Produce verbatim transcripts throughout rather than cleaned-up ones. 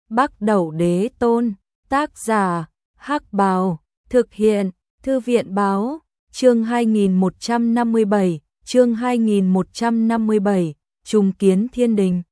Bắc Đẩu Đế Tôn, tác giả, Hắc Bào, thực hiện, Thư viện Báo, chương hai nghìn một trăm năm mươi bảy, chương hai nghìn một trăm năm mươi bảy, Trùng Kiến Thiên Đình.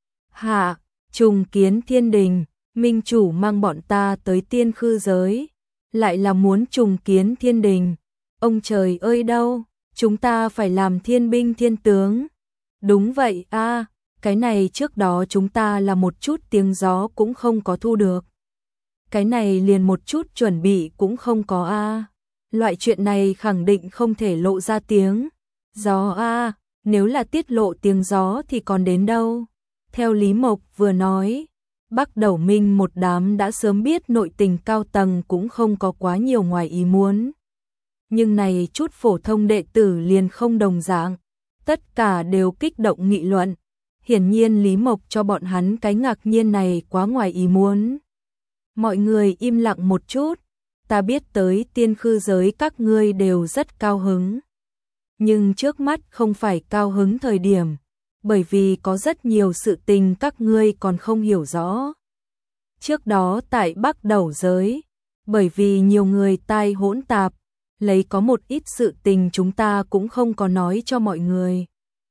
Hạ, Trùng Kiến Thiên Đình, Minh Chủ mang bọn ta tới Tiên Khư giới, lại là muốn trùng kiến thiên đình. Ông trời ơi đâu, chúng ta phải làm thiên binh thiên tướng. Đúng vậy a, à, cái này trước đó chúng ta là một chút tiếng gió cũng không có thu được. Cái này liền một chút chuẩn bị cũng không có a. À. Loại chuyện này khẳng định không thể lộ ra tiếng gió a, à, nếu là tiết lộ tiếng gió thì còn đến đâu. Theo Lý Mộc vừa nói, Bắc Đẩu Minh một đám đã sớm biết nội tình cao tầng cũng không có quá nhiều ngoài ý muốn. Nhưng này chút phổ thông đệ tử liền không đồng dạng, tất cả đều kích động nghị luận. Hiển nhiên Lý Mộc cho bọn hắn cái ngạc nhiên này quá ngoài ý muốn. Mọi người im lặng một chút, ta biết tới Tiên Khư giới các ngươi đều rất cao hứng. Nhưng trước mắt không phải cao hứng thời điểm, bởi vì có rất nhiều sự tình các ngươi còn không hiểu rõ. Trước đó tại Bắc Đẩu giới, bởi vì nhiều người tai hỗn tạp, lấy có một ít sự tình chúng ta cũng không có nói cho mọi người.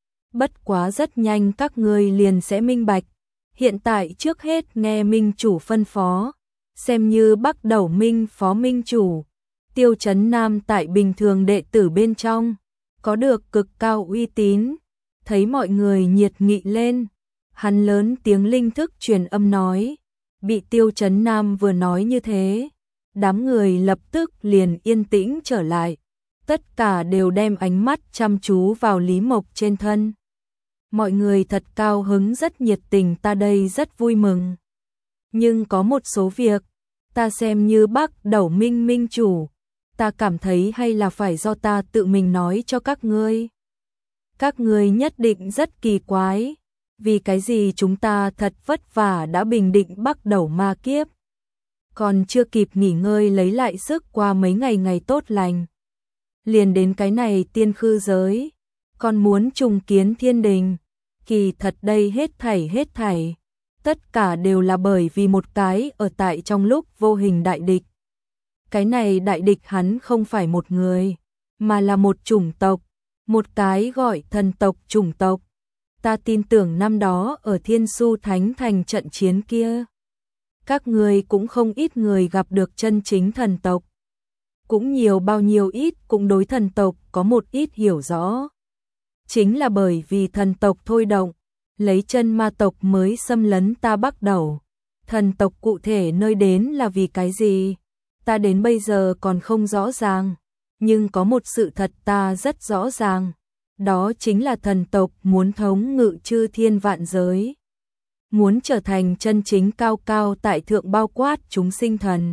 Bất quá rất nhanh các ngươi liền sẽ minh bạch. Hiện tại trước hết nghe Minh Chủ phân phó, xem như Bắc Đẩu Minh Phó Minh Chủ, Tiêu Chấn Nam tại bình thường đệ tử bên trong, có được cực cao uy tín. Thấy mọi người nhiệt nghị lên, hắn lớn tiếng linh thức truyền âm nói, bị Tiêu Chấn Nam vừa nói như thế, đám người lập tức liền yên tĩnh trở lại, tất cả đều đem ánh mắt chăm chú vào Lý Mộc trên thân. Mọi người thật cao hứng rất nhiệt tình, ta đây rất vui mừng. Nhưng có một số việc, ta xem như Bắc Đẩu Minh Minh Chủ, ta cảm thấy hay là phải do ta tự mình nói cho các ngươi. Các ngươi nhất định rất kỳ quái, vì cái gì chúng ta thật vất vả đã bình định Bắc Đẩu ma kiếp, còn chưa kịp nghỉ ngơi lấy lại sức qua mấy ngày ngày tốt lành, liền đến cái này Tiên Khư giới, còn muốn trùng kiến thiên đình. Kỳ thật đây hết thảy hết thảy, tất cả đều là bởi vì một cái ở tại trong lúc vô hình đại địch. Cái này đại địch hắn không phải một người, mà là một chủng tộc. Một cái gọi thần tộc chủng tộc. Ta tin tưởng năm đó ở Thiên Su Thánh Thành trận chiến kia, các người cũng không ít người gặp được chân chính thần tộc. Cũng nhiều bao nhiêu ít cũng đối thần tộc có một ít hiểu rõ. Chính là bởi vì thần tộc thôi động, lấy chân ma tộc mới xâm lấn ta Bắc Đẩu. Thần tộc cụ thể nơi đến là vì cái gì, ta đến bây giờ còn không rõ ràng. Nhưng có một sự thật ta rất rõ ràng, đó chính là thần tộc muốn thống ngự chư thiên vạn giới, muốn trở thành chân chính cao cao tại thượng bao quát chúng sinh thần.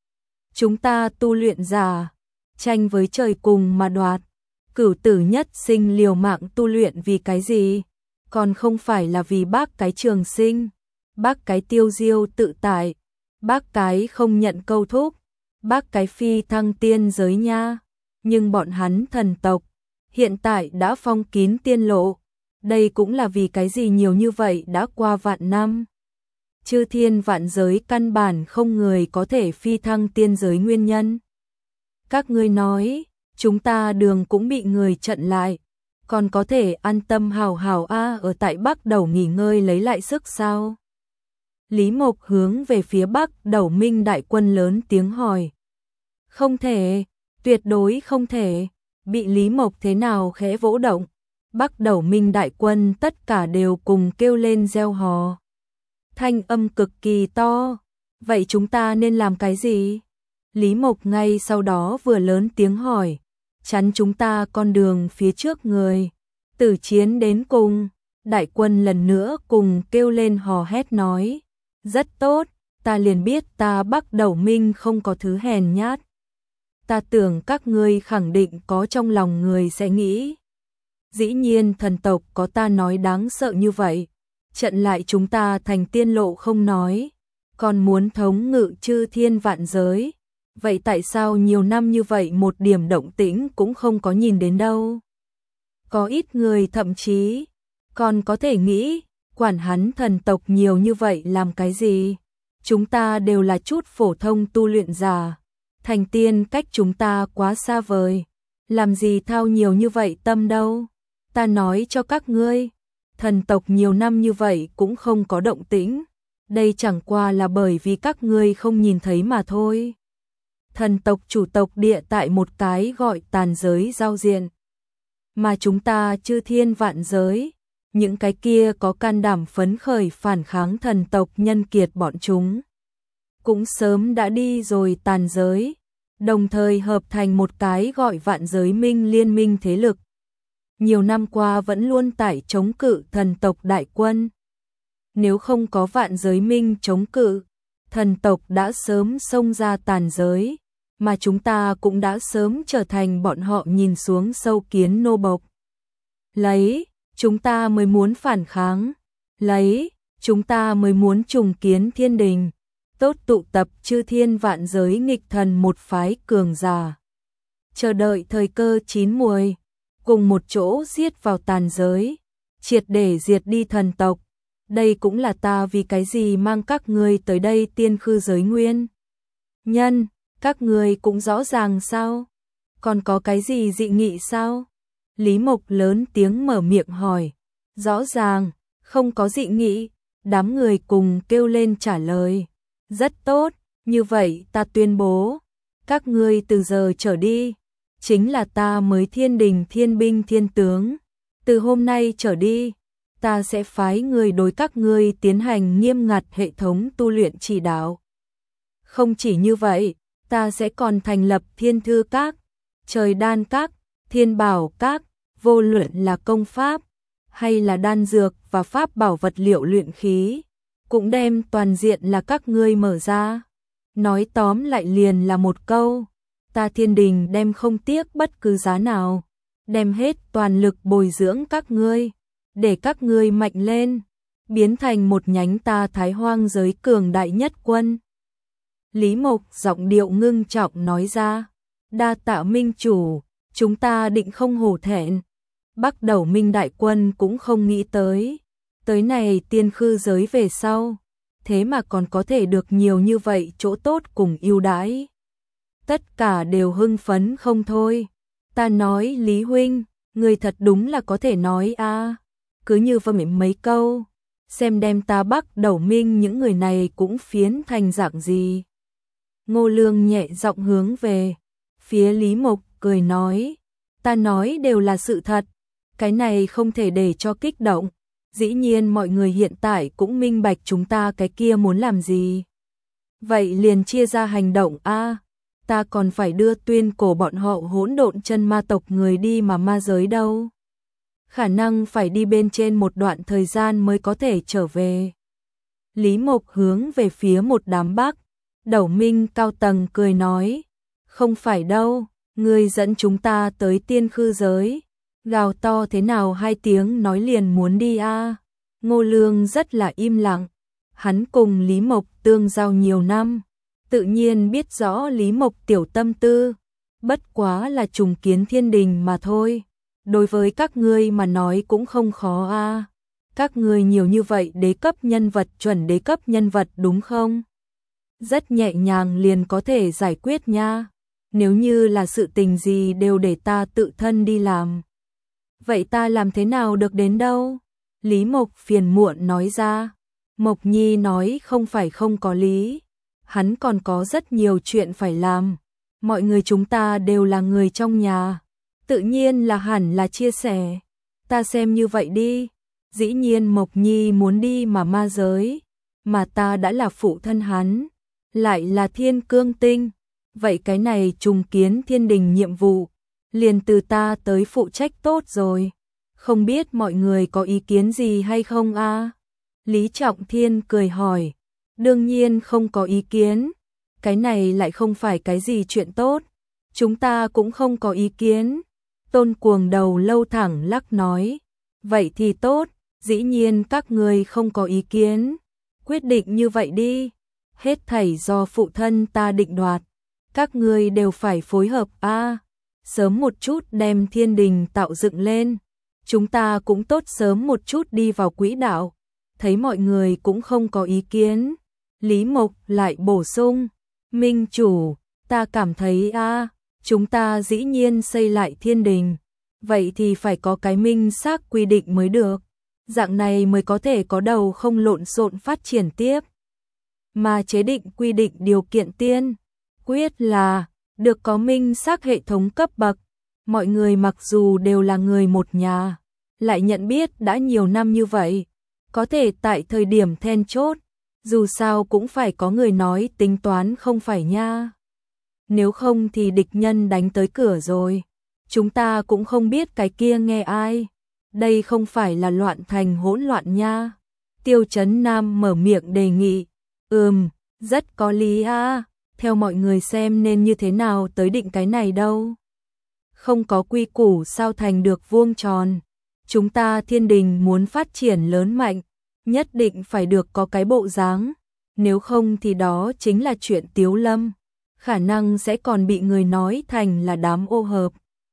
Chúng ta tu luyện giả, tranh với trời cùng mà đoạt, cửu tử nhất sinh liều mạng tu luyện vì cái gì? Còn không phải là vì bác cái trường sinh, bác cái tiêu diêu tự tại, bác cái không nhận câu thúc, bác cái phi thăng tiên giới nha. Nhưng bọn hắn thần tộc hiện tại đã phong kín tiên lộ, đây cũng là vì cái gì nhiều như vậy đã qua vạn năm. Chư thiên vạn giới căn bản không người có thể phi thăng tiên giới nguyên nhân. Các ngươi nói, chúng ta đường cũng bị người chặn lại, còn có thể an tâm hào hào a ở tại Bắc Đẩu nghỉ ngơi lấy lại sức sao? Lý Mộc hướng về phía Bắc Đẩu Minh đại quân lớn tiếng hỏi. Không thể. Tuyệt đối không thể. Bị Lý Mộc thế nào khẽ vỗ động, Bắc Đẩu Minh đại quân tất cả đều cùng kêu lên reo hò. Thanh âm cực kỳ to. Vậy chúng ta nên làm cái gì? Lý Mộc ngay sau đó vừa lớn tiếng hỏi. Chắn chúng ta con đường phía trước người. Tử chiến đến cùng. Đại quân lần nữa cùng kêu lên hò hét nói. Rất tốt, ta liền biết ta Bắc Đẩu Minh không có thứ hèn nhát. Ta tưởng các ngươi khẳng định có trong lòng người sẽ nghĩ. Dĩ nhiên thần tộc có ta nói đáng sợ như vậy. Trận lại chúng ta thành tiên lộ không nói. Còn muốn thống ngự chư thiên vạn giới. Vậy tại sao nhiều năm như vậy một điểm động tĩnh cũng không có nhìn đến đâu? Có ít người thậm chí còn có thể nghĩ, quản hắn thần tộc nhiều như vậy làm cái gì? chúng ta đều là chút phổ thông tu luyện giả, thành tiên cách chúng ta quá xa vời, làm gì thao nhiều như vậy tâm đâu. Ta nói cho các ngươi, thần tộc nhiều năm như vậy cũng không có động tĩnh, đây chẳng qua là bởi vì các ngươi không nhìn thấy mà thôi. Thần tộc chủ tộc địa tại một cái gọi tàn giới giao diện, mà chúng ta chư thiên vạn giới, những cái kia có can đảm phấn khởi phản kháng thần tộc nhân kiệt bọn chúng, cũng sớm đã đi rồi tàn giới, đồng thời hợp thành một cái gọi vạn giới minh liên minh thế lực. Nhiều năm qua vẫn luôn tải chống cự thần tộc đại quân. Nếu không có vạn giới minh chống cự, thần tộc đã sớm xông ra tàn giới, mà chúng ta cũng đã sớm trở thành bọn họ nhìn xuống sâu kiến nô bộc. Lấy, chúng ta mới muốn phản kháng. Lấy, chúng ta mới muốn trùng kiến thiên đình. Tốt tụ tập chư thiên vạn giới nghịch thần một phái cường giả. Chờ đợi thời cơ chín muồi, cùng một chỗ giết vào tàn giới, triệt để diệt đi thần tộc. Đây cũng là ta vì cái gì mang các ngươi tới đây tiên khư giới nguyên nhân, các ngươi cũng rõ ràng sao? Còn có cái gì dị nghị sao? Lý Mộc lớn tiếng mở miệng hỏi. Rõ ràng, không có dị nghị, đám người cùng kêu lên trả lời. Rất tốt, như vậy ta tuyên bố, các ngươi từ giờ trở đi, chính là ta mới thiên đình thiên binh thiên tướng. Từ hôm nay trở đi, ta sẽ phái người đối các ngươi tiến hành nghiêm ngặt hệ thống tu luyện chỉ đạo. Không chỉ như vậy, ta sẽ còn thành lập thiên thư các, trời đan các, thiên bảo các, vô luận là công pháp, hay là đan dược và pháp bảo vật liệu luyện khí, cũng đem toàn diện là các ngươi mở ra. Nói tóm lại liền là một câu, ta thiên đình đem không tiếc bất cứ giá nào, đem hết toàn lực bồi dưỡng các ngươi, để các ngươi mạnh lên, biến thành một nhánh ta Thái Hoang giới cường đại nhất quân. Lý Mộc giọng điệu ngưng trọng nói ra, đa tạ minh chủ, chúng ta định không hổ thẹn. Bắc Đầu Minh đại quân cũng không nghĩ tới, tới này tiên khư giới về sau, thế mà còn có thể được nhiều như vậy chỗ tốt cùng ưu đãi. Tất cả đều hưng phấn không thôi. Ta nói Lý huynh, người thật đúng là có thể nói a, à. Cứ như vậy mấy câu, xem đem ta Bắc Đầu Minh những người này cũng phiến thành dạng gì. Ngô Lương nhẹ giọng hướng về phía Lý Mộc cười nói, ta nói đều là sự thật, cái này không thể để cho kích động. Dĩ nhiên mọi người hiện tại cũng minh bạch chúng ta cái kia muốn làm gì. Vậy liền chia ra hành động a, à, ta còn phải đưa tuyên cổ bọn họ hỗn độn chân ma tộc người đi mà ma giới đâu. Khả năng phải đi bên trên một đoạn thời gian mới có thể trở về. Lý Mộc hướng về phía một đám Bắc Đầu Minh cao tầng cười nói, không phải đâu, ngươi dẫn chúng ta tới tiên khư giới, gào to thế nào hai tiếng nói liền muốn đi a. À. Ngô Lương rất là im lặng, hắn cùng Lý Mộc tương giao nhiều năm, tự nhiên biết rõ Lý Mộc tiểu tâm tư, bất quá là trùng kiến thiên đình mà thôi. Đối với các ngươi mà nói cũng không khó a. À. Các ngươi nhiều như vậy đế cấp nhân vật, chuẩn đế cấp nhân vật đúng không? Rất nhẹ nhàng liền có thể giải quyết nha. Nếu như là sự tình gì đều để ta tự thân đi làm, vậy ta làm thế nào được đến đâu? Lý Mộc phiền muộn nói ra. Mộc Nhi nói không phải không có lý, hắn còn có rất nhiều chuyện phải làm. Mọi người chúng ta đều là người trong nhà, tự nhiên là hẳn là chia sẻ. Ta xem như vậy đi, dĩ nhiên Mộc Nhi muốn đi mà ma giới, mà ta đã là phụ thân hắn, lại là thiên cương tinh. Vậy cái này trùng kiến thiên đình nhiệm vụ, liền từ ta tới phụ trách tốt rồi. Không biết mọi người có ý kiến gì hay không a? À? Lý Trọng Thiên cười hỏi. Đương nhiên không có ý kiến. Cái này lại không phải cái gì chuyện tốt. Chúng ta cũng không có ý kiến. Tôn Cuồng đầu lâu thẳng lắc nói. Vậy thì tốt, dĩ nhiên các người không có ý kiến. Quyết định như vậy đi. Hết thảy do phụ thân ta định đoạt. Các người đều phải phối hợp a. À, sớm một chút đem thiên đình tạo dựng lên. Chúng ta cũng tốt sớm một chút đi vào quỹ đạo. Thấy mọi người cũng không có ý kiến, Lý Mộc lại bổ sung, minh chủ, ta cảm thấy a, chúng ta dĩ nhiên xây lại thiên đình, vậy thì phải có cái minh xác quy định mới được, dạng này mới có thể có đầu không lộn xộn phát triển tiếp. Mà chế định quy định điều kiện tiên quyết là được có minh xác hệ thống cấp bậc, mọi người mặc dù đều là người một nhà, lại nhận biết đã nhiều năm như vậy, có thể tại thời điểm then chốt, dù sao cũng phải có người nói tính toán không phải nha. Nếu không thì địch nhân đánh tới cửa rồi, chúng ta cũng không biết cái kia nghe ai, đây không phải là loạn thành hỗn loạn nha. Tiêu Chấn Nam mở miệng đề nghị, ừm, rất có lý a, theo mọi người xem nên như thế nào tới định cái này đâu. Không có quy củ sao thành được vuông tròn, chúng ta thiên đình muốn phát triển lớn mạnh, nhất định phải được có cái bộ dáng, nếu không thì đó chính là chuyện tiếu lâm, khả năng sẽ còn bị người nói thành là đám ô hợp.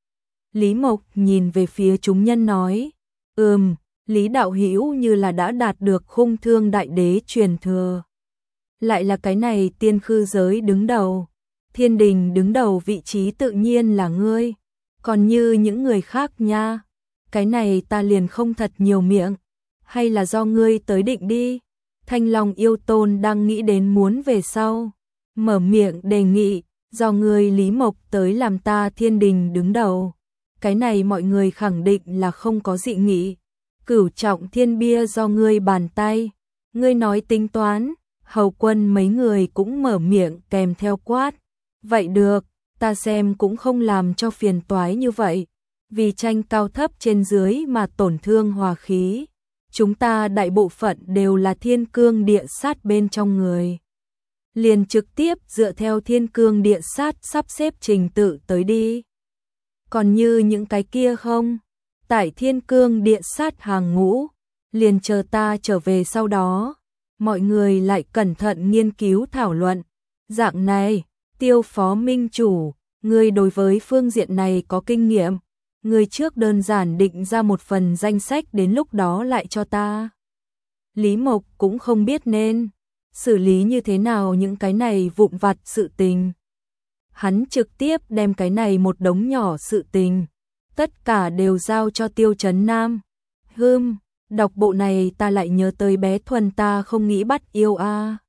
Lý Mộc nhìn về phía chúng nhân nói, ừm, Lý đạo hữu như là đã đạt được khung thương đại đế truyền thừa. Lại là cái này tiên khư giới đứng đầu, thiên đình đứng đầu vị trí tự nhiên là ngươi, còn như những người khác nha, cái này ta liền không thật nhiều miệng, hay là do ngươi tới định đi. Thanh Long yêu tôn đang nghĩ đến muốn về sau, mở miệng đề nghị, do ngươi Lý Mộc tới làm ta thiên đình đứng đầu, cái này mọi người khẳng định là không có dị nghị. Cửu trọng thiên bia do ngươi bàn tay, ngươi nói tính toán, hầu quân mấy người cũng mở miệng kèm theo quát, vậy được, ta xem cũng không làm cho phiền toái như vậy, vì tranh cao thấp trên dưới mà tổn thương hòa khí, chúng ta đại bộ phận đều là thiên cương địa sát bên trong người, liền trực tiếp dựa theo thiên cương địa sát sắp xếp trình tự tới đi. Còn như những cái kia không, tại thiên cương địa sát hàng ngũ, liền chờ ta trở về sau đó, mọi người lại cẩn thận nghiên cứu thảo luận. Dạng này, Tiêu phó minh chủ, ngươi đối với phương diện này có kinh nghiệm, ngươi trước đơn giản định ra một phần danh sách đến lúc đó lại cho ta. Lý Mộc cũng không biết nên xử lý như thế nào những cái này vụn vặt sự tình. Hắn trực tiếp đem cái này một đống nhỏ sự tình, tất cả đều giao cho Tiêu Chấn Nam. Hừm, đọc bộ này ta lại nhớ tới bé Thuần ta không nghĩ bắt yêu a.